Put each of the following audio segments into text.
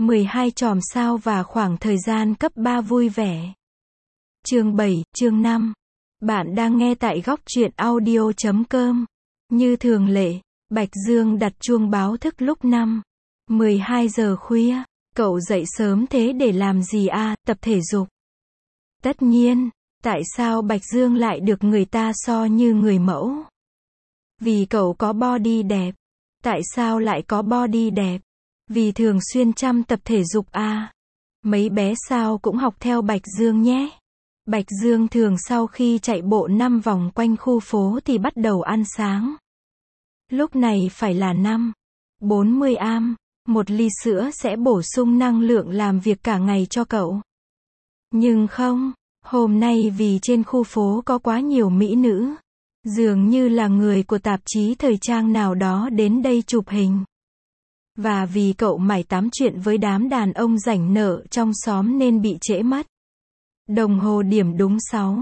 12 chòm sao và khoảng thời gian cấp 3 vui vẻ. Chương 7, chương 5. Bạn đang nghe tại góc truyện audio.com. Như thường lệ, Bạch Dương đặt chuông báo thức lúc 12 giờ khuya. Cậu dậy sớm thế để làm gì à? Tập thể dục. Tất nhiên, tại sao Bạch Dương lại được người ta so như người mẫu? Vì cậu có body đẹp. Tại sao lại có body đẹp? Vì thường xuyên chăm tập thể dục à? Mấy bé sao cũng học theo Bạch Dương nhé. Bạch Dương thường sau khi chạy bộ 5 vòng quanh khu phố thì bắt đầu ăn sáng. Lúc này phải là 40 am. Một ly sữa sẽ bổ sung năng lượng làm việc cả ngày cho cậu. Nhưng không, hôm nay vì trên khu phố có quá nhiều mỹ nữ. Dường như là người của tạp chí thời trang nào đó đến đây chụp hình. Và vì cậu mải tám chuyện với đám đàn ông rảnh nợ trong xóm nên bị trễ mất. Đồng hồ điểm đúng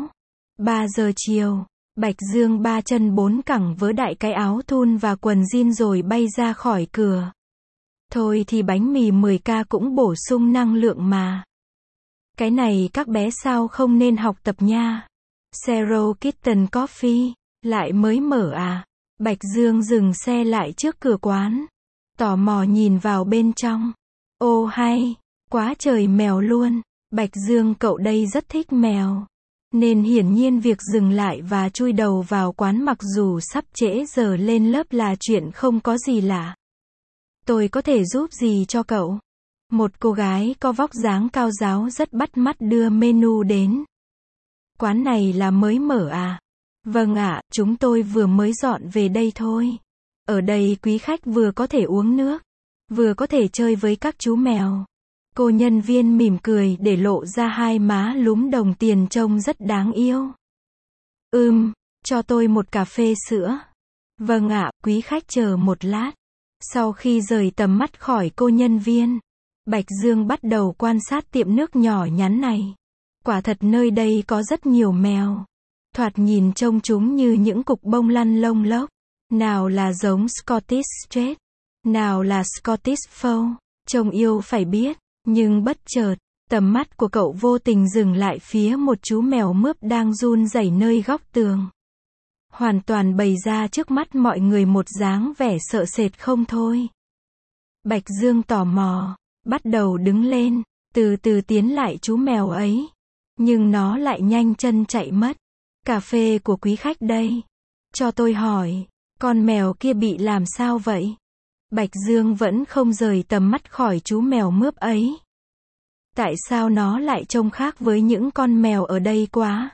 3 giờ chiều. Bạch Dương 3 chân 4 cẳng vớ đại cái áo thun và quần jean rồi bay ra khỏi cửa. Thôi thì bánh mì 10k cũng bổ sung năng lượng mà. Cái này các bé sao không nên học tập nha. Zero Kitten Coffee, lại mới mở à? Bạch Dương dừng xe lại trước cửa quán. Tò mò nhìn vào bên trong. Ô hay, quá trời mèo luôn. Bạch Dương cậu đây rất thích mèo. Nên hiển nhiên việc dừng lại và chui đầu vào quán mặc dù sắp trễ giờ lên lớp là chuyện không có gì lạ. Tôi có thể giúp gì cho cậu? Một cô gái có vóc dáng cao ráo rất bắt mắt đưa menu đến. Quán này là mới mở à? Vâng ạ, chúng tôi vừa mới dọn về đây thôi. Ở đây quý khách vừa có thể uống nước, vừa có thể chơi với các chú mèo. Cô nhân viên mỉm cười để lộ ra hai má lúm đồng tiền trông rất đáng yêu. Cho tôi một cà phê sữa. Vâng ạ, quý khách chờ một lát. Sau khi rời tầm mắt khỏi cô nhân viên, Bạch Dương bắt đầu quan sát tiệm nước nhỏ nhắn này. Quả thật nơi đây có rất nhiều mèo. Thoạt nhìn trông chúng như những cục bông lăn lông lốc. Nào là giống Scottish Straight, nào là Scottish Fold. Trông yêu phải biết. Nhưng bất chợt, tầm mắt của cậu vô tình dừng lại phía một chú mèo mướp đang run rẩy nơi góc tường. Hoàn toàn bày ra trước mắt mọi người một dáng vẻ sợ sệt không thôi. Bạch Dương tò mò, bắt đầu đứng lên, từ từ tiến lại chú mèo ấy. Nhưng nó lại nhanh chân chạy mất. Cà phê của quý khách đây. Cho tôi hỏi, con mèo kia bị làm sao vậy? Bạch Dương vẫn không rời tầm mắt khỏi chú mèo mướp ấy. Tại sao nó lại trông khác với những con mèo ở đây quá?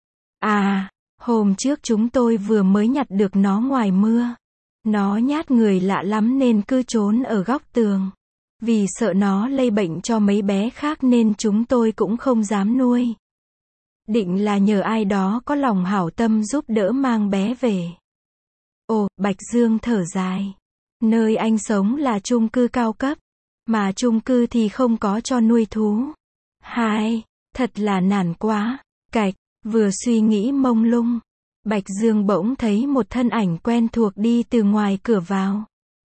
À, hôm trước chúng tôi vừa mới nhặt được nó ngoài mưa. Nó nhát người lạ lắm nên cứ trốn ở góc tường. Vì sợ nó lây bệnh cho mấy bé khác nên chúng tôi cũng không dám nuôi. Định là nhờ ai đó có lòng hảo tâm giúp đỡ mang bé về. Ồ, Bạch Dương thở dài. Nơi anh sống là chung cư cao cấp, mà chung cư thì không có cho nuôi thú. Hai, thật là nản quá. Cạch, vừa suy nghĩ mông lung, Bạch Dương bỗng thấy một thân ảnh quen thuộc đi từ ngoài cửa vào.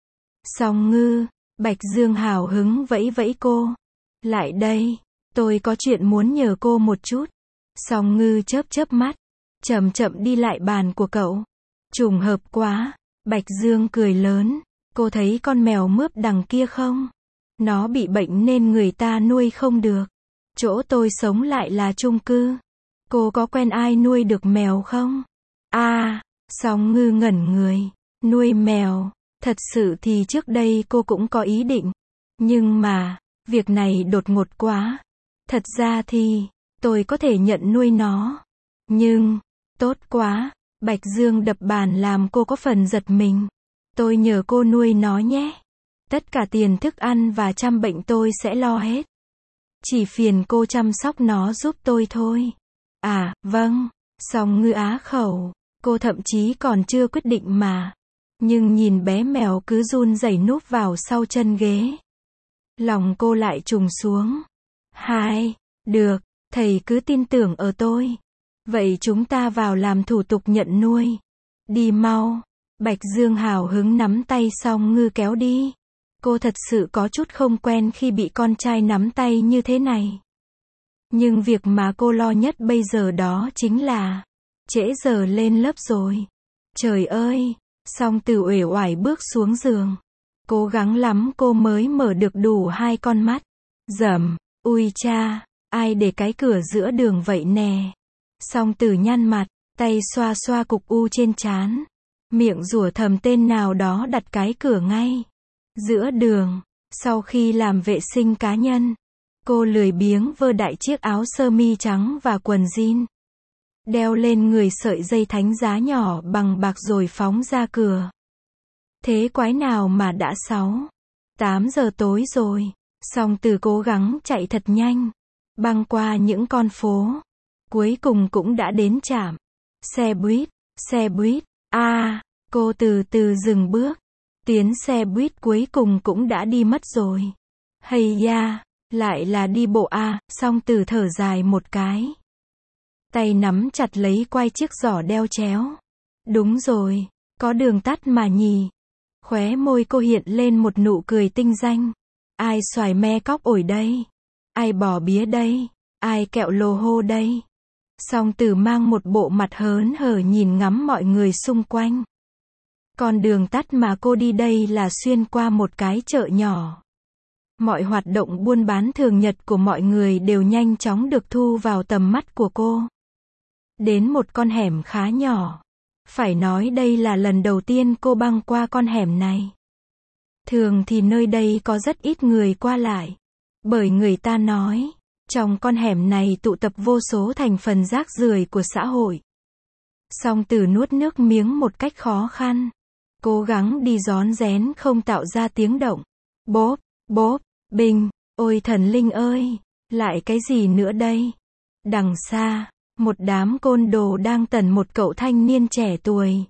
Song Ngư, Bạch Dương hào hứng vẫy vẫy cô. Lại đây, tôi có chuyện muốn nhờ cô một chút. Song Ngư chớp chớp mắt, chậm chậm đi lại bàn của cậu. Trùng hợp quá, Bạch Dương cười lớn. Cô thấy con mèo mướp đằng kia không? Nó bị bệnh nên người ta nuôi không được. Chỗ tôi sống lại là chung cư. Cô có quen ai nuôi được mèo không? À, Song Ngư ngẩn người. Nuôi mèo. Thật sự thì trước đây cô cũng có ý định. Nhưng mà, việc này đột ngột quá. Thật ra thì, tôi có thể nhận nuôi nó. Nhưng, tốt quá. Bạch Dương đập bàn làm cô có phần giật mình. Tôi nhờ cô nuôi nó nhé. Tất cả tiền thức ăn và chăm bệnh tôi sẽ lo hết. Chỉ phiền cô chăm sóc nó giúp tôi thôi. À, vâng. Song Ngư á khẩu. Cô thậm chí còn chưa quyết định mà. Nhưng nhìn bé mèo cứ run rẩy núp vào sau chân ghế. Lòng cô lại trùng xuống. Hai, được, thầy cứ tin tưởng ở tôi. Vậy chúng ta vào làm thủ tục nhận nuôi. Đi mau. Bạch Dương hào hứng nắm tay Song Ngư kéo đi. Cô thật sự có chút không quen khi bị con trai nắm tay như thế này. Nhưng việc mà cô lo nhất bây giờ đó chính là trễ giờ lên lớp rồi. Trời ơi, Song Tử uể oải bước xuống giường. Cố gắng lắm cô mới mở được đủ 2 con mắt. Dầm, ui cha, ai để cái cửa giữa đường vậy nè. Song Tử nhăn mặt, tay xoa xoa cục u trên trán. Miệng rủa thầm tên nào đó đặt cái cửa ngay giữa đường. Sau khi làm vệ sinh cá nhân, cô lười biếng vơ đại chiếc áo sơ mi trắng và quần jean. Đeo lên người sợi dây thánh giá nhỏ bằng bạc rồi phóng ra cửa. Thế quái nào mà đã 8 giờ tối rồi. Song Tử cố gắng chạy thật nhanh, băng qua những con phố. Cuối cùng cũng đã đến trạm xe buýt. Cô từ từ dừng bước. Tiến xe buýt cuối cùng cũng đã đi mất rồi. Hay da, lại là đi bộ à, Song Tử thở dài một cái. Tay nắm chặt lấy quai chiếc giỏ đeo chéo. Đúng rồi, có đường tắt mà nhỉ. Khóe môi cô hiện lên một nụ cười tinh danh. Ai xoài me cóc ổi đây? Ai bò bía đây? Ai kẹo lồ hô đây? Song Tử mang một bộ mặt hớn hở nhìn ngắm mọi người xung quanh. Con đường tắt mà cô đi đây là xuyên qua một cái chợ nhỏ. Mọi hoạt động buôn bán thường nhật của mọi người đều nhanh chóng được thu vào tầm mắt của cô. Đến một con hẻm khá nhỏ. Phải nói đây là lần đầu tiên cô băng qua con hẻm này. Thường thì nơi đây có rất ít người qua lại. Bởi người ta nói, trong con hẻm này tụ tập vô số thành phần rác rưởi của xã hội. Song Tử nuốt nước miếng một cách khó khăn. Cố gắng đi rón rén không tạo ra tiếng động. Bốp, bốp, bình, ôi thần linh ơi, lại cái gì nữa đây? Đằng xa, một đám côn đồ đang tẩn một cậu thanh niên trẻ tuổi.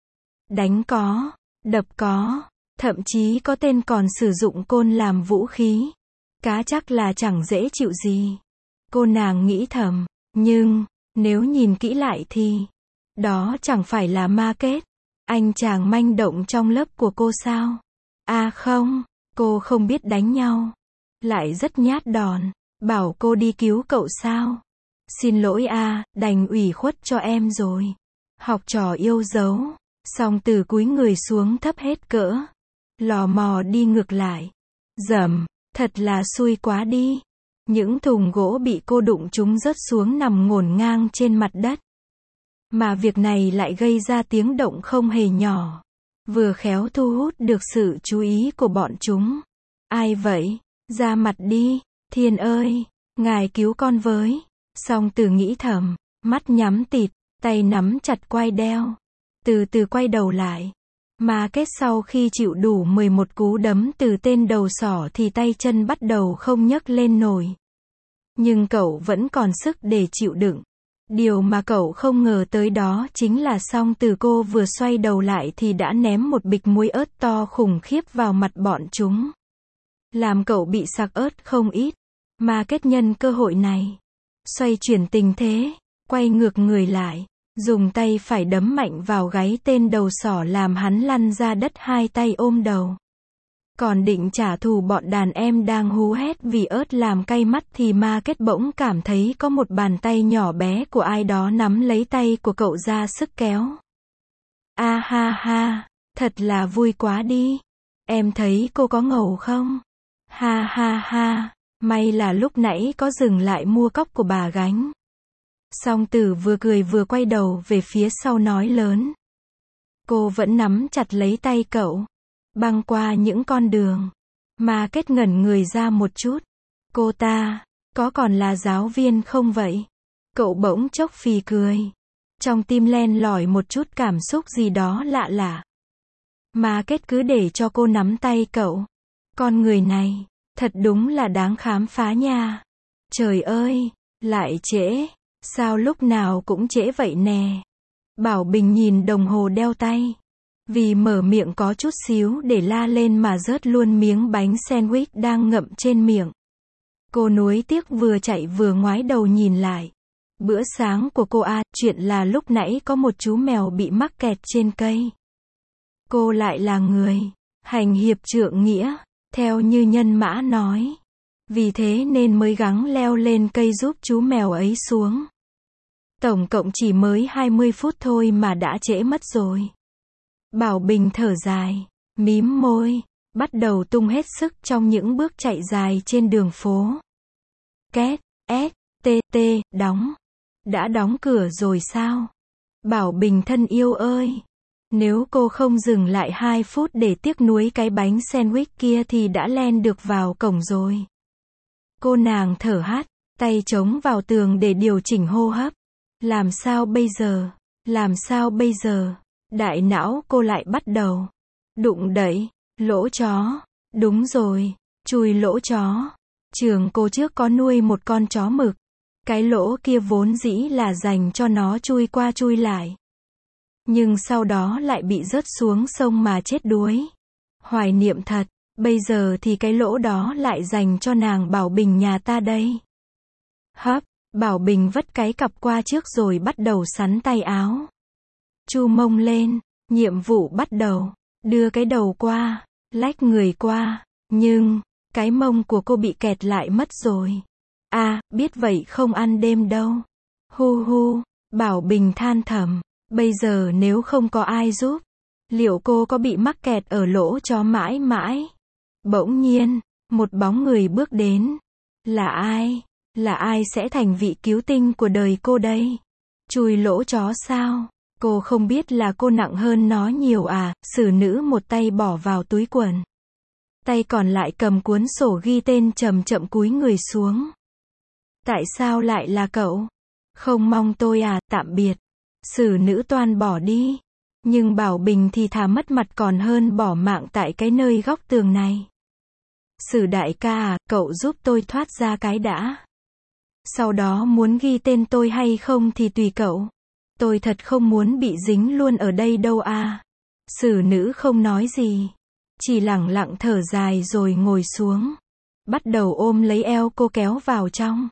Đánh có, đập có, thậm chí có tên còn sử dụng côn làm vũ khí. Cá chắc là chẳng dễ chịu gì. Cô nàng nghĩ thầm, nhưng, nếu nhìn kỹ lại thì, đó chẳng phải là ma kết. Anh chàng manh động trong lớp của cô sao? À không, cô không biết đánh nhau. Lại rất nhát đòn, bảo cô đi cứu cậu sao? Xin lỗi à, đành ủy khuất cho em rồi. Học trò yêu dấu. Song Tử cúi người xuống thấp hết cỡ. Lò mò đi ngược lại. Dầm, thật là xui quá đi. Những thùng gỗ bị cô đụng trúng rớt xuống nằm ngổn ngang trên mặt đất. Mà việc này lại gây ra tiếng động không hề nhỏ. Vừa khéo thu hút được sự chú ý của bọn chúng. Ai vậy? Ra mặt đi. Thiên ơi, ngài cứu con với. Song Tử nghĩ thầm, mắt nhắm tịt, tay nắm chặt quai đeo. Từ từ quay đầu lại. Mà kết sau khi chịu đủ 11 cú đấm từ tên đầu sỏ thì tay chân bắt đầu không nhấc lên nổi. Nhưng cậu vẫn còn sức để chịu đựng. Điều mà cậu không ngờ tới đó chính là Song Tử cô vừa xoay đầu lại thì đã ném một bịch muối ớt to khủng khiếp vào mặt bọn chúng. Làm cậu bị sặc ớt không ít. Mà kết nhân cơ hội này. Xoay chuyển tình thế, quay ngược người lại. Dùng tay phải đấm mạnh vào gáy tên đầu sỏ làm hắn lăn ra đất hai tay ôm đầu. Còn định trả thù bọn đàn em đang hú hét vì ớt làm cay mắt thì ma kết bỗng cảm thấy có một bàn tay nhỏ bé của ai đó nắm lấy tay của cậu ra sức kéo. A ha ha, thật là vui quá đi. Em thấy cô có ngầu không? Ha ha ha, may là lúc nãy có dừng lại mua cốc của bà gánh. Song Tử vừa cười vừa quay đầu về phía sau nói lớn. Cô vẫn nắm chặt lấy tay cậu. Băng qua những con đường. Mà kết ngẩn người ra một chút. Cô ta, có còn là giáo viên không vậy? Cậu bỗng chốc phì cười. Trong tim len lỏi một chút cảm xúc gì đó lạ lạ. Mà kết cứ để cho cô nắm tay cậu. Con người này, thật đúng là đáng khám phá nha. Trời ơi, lại trễ. Sao lúc nào cũng trễ vậy nè? Bảo Bình nhìn đồng hồ đeo tay. Vì mở miệng có chút xíu để la lên mà rớt luôn miếng bánh sandwich đang ngậm trên miệng. Cô nuối tiếc vừa chạy vừa ngoái đầu nhìn lại. Bữa sáng của cô chuyện là lúc nãy có một chú mèo bị mắc kẹt trên cây. Cô lại là người hành hiệp trượng nghĩa. theo như nhân mã nói. Vì thế nên mới gắng leo lên cây giúp chú mèo ấy xuống. Tổng cộng chỉ mới 20 phút thôi mà đã trễ mất rồi. Bảo Bình thở dài, mím môi, bắt đầu tung hết sức trong những bước chạy dài trên đường phố. Két, S, T, T, đóng. Đã đóng cửa rồi sao? Bảo Bình thân yêu ơi! Nếu cô không dừng lại 2 phút để tiếc nuối cái bánh sandwich kia thì đã len được vào cổng rồi. Cô nàng thở hắt, tay chống vào tường để điều chỉnh hô hấp. Làm sao bây giờ? Làm sao bây giờ? Đại não cô lại bắt đầu đụng đẩy, lỗ chó. Đúng rồi, chui lỗ chó. Trường cô trước có nuôi một con chó mực. Cái lỗ kia vốn dĩ là dành cho nó chui qua chui lại. Nhưng sau đó lại bị rớt xuống sông mà chết đuối. Hoài niệm thật, bây giờ thì cái lỗ đó lại dành cho nàng Bảo Bình nhà ta đây. Hấp, Bảo Bình vất cái cặp qua trước rồi bắt đầu sắn tay áo. Chu mông lên, nhiệm vụ bắt đầu. Đưa cái đầu qua, lách người qua, nhưng, cái mông của cô bị kẹt lại mất rồi. Biết vậy không ăn đêm đâu. Hu hu, Bảo Bình than thầm. Bây giờ nếu không có ai giúp, liệu cô có bị mắc kẹt ở lỗ chó mãi mãi? Bỗng nhiên, một bóng người bước đến. Là ai? Là ai sẽ thành vị cứu tinh của đời cô đây? Chui lỗ chó sao? Cô không biết là cô nặng hơn nó nhiều à? Xử nữ một tay bỏ vào túi quần. Tay còn lại cầm cuốn sổ ghi tên chậm chậm cúi người xuống. Tại sao lại là cậu? Không mong tôi à? Tạm biệt. Xử nữ toan bỏ đi. Nhưng Bảo Bình thì thà mất mặt còn hơn bỏ mạng tại cái nơi góc tường này. Sử đại ca à, cậu giúp tôi thoát ra cái đã. Sau đó muốn ghi tên tôi hay không thì tùy cậu. Tôi thật không muốn bị dính luôn ở đây đâu à. Sử nữ không nói gì. Chỉ lẳng lặng thở dài rồi ngồi xuống. Bắt đầu ôm lấy eo cô kéo vào trong.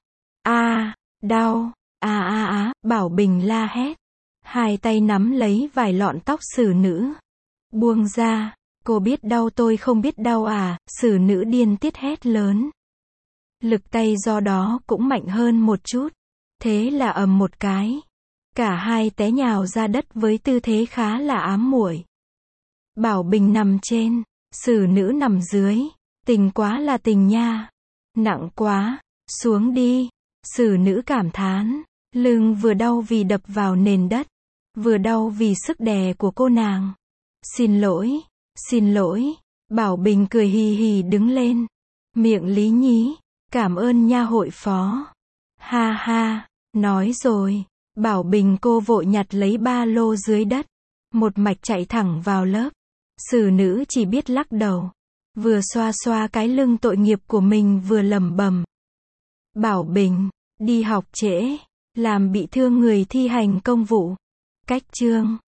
Đau. Bảo Bình la hét. Hai tay nắm lấy vài lọn tóc xử nữ. Buông ra. Cô biết đau tôi không biết đau à? Xử nữ điên tiết hét lớn. Lực tay do đó cũng mạnh hơn một chút. Thế là ầm một cái. Cả hai té nhào ra đất với tư thế khá là ám muội. Bảo Bình nằm trên, xử nữ nằm dưới. Tình quá là tình nha. Nặng quá, xuống đi. Xử nữ cảm thán. Lưng vừa đau vì đập vào nền đất, vừa đau vì sức đè của cô nàng. Xin lỗi. Bảo Bình cười hì hì đứng lên. Miệng lý nhí. Cảm ơn nha hội phó. Ha ha, nói rồi. Bảo Bình cô vội nhặt lấy ba lô dưới đất. Một mạch chạy thẳng vào lớp. Xử nữ chỉ biết lắc đầu. Vừa xoa xoa cái lưng tội nghiệp của mình vừa lẩm bẩm. Bảo Bình, đi học trễ, làm bị thương người thi hành công vụ. Cách chương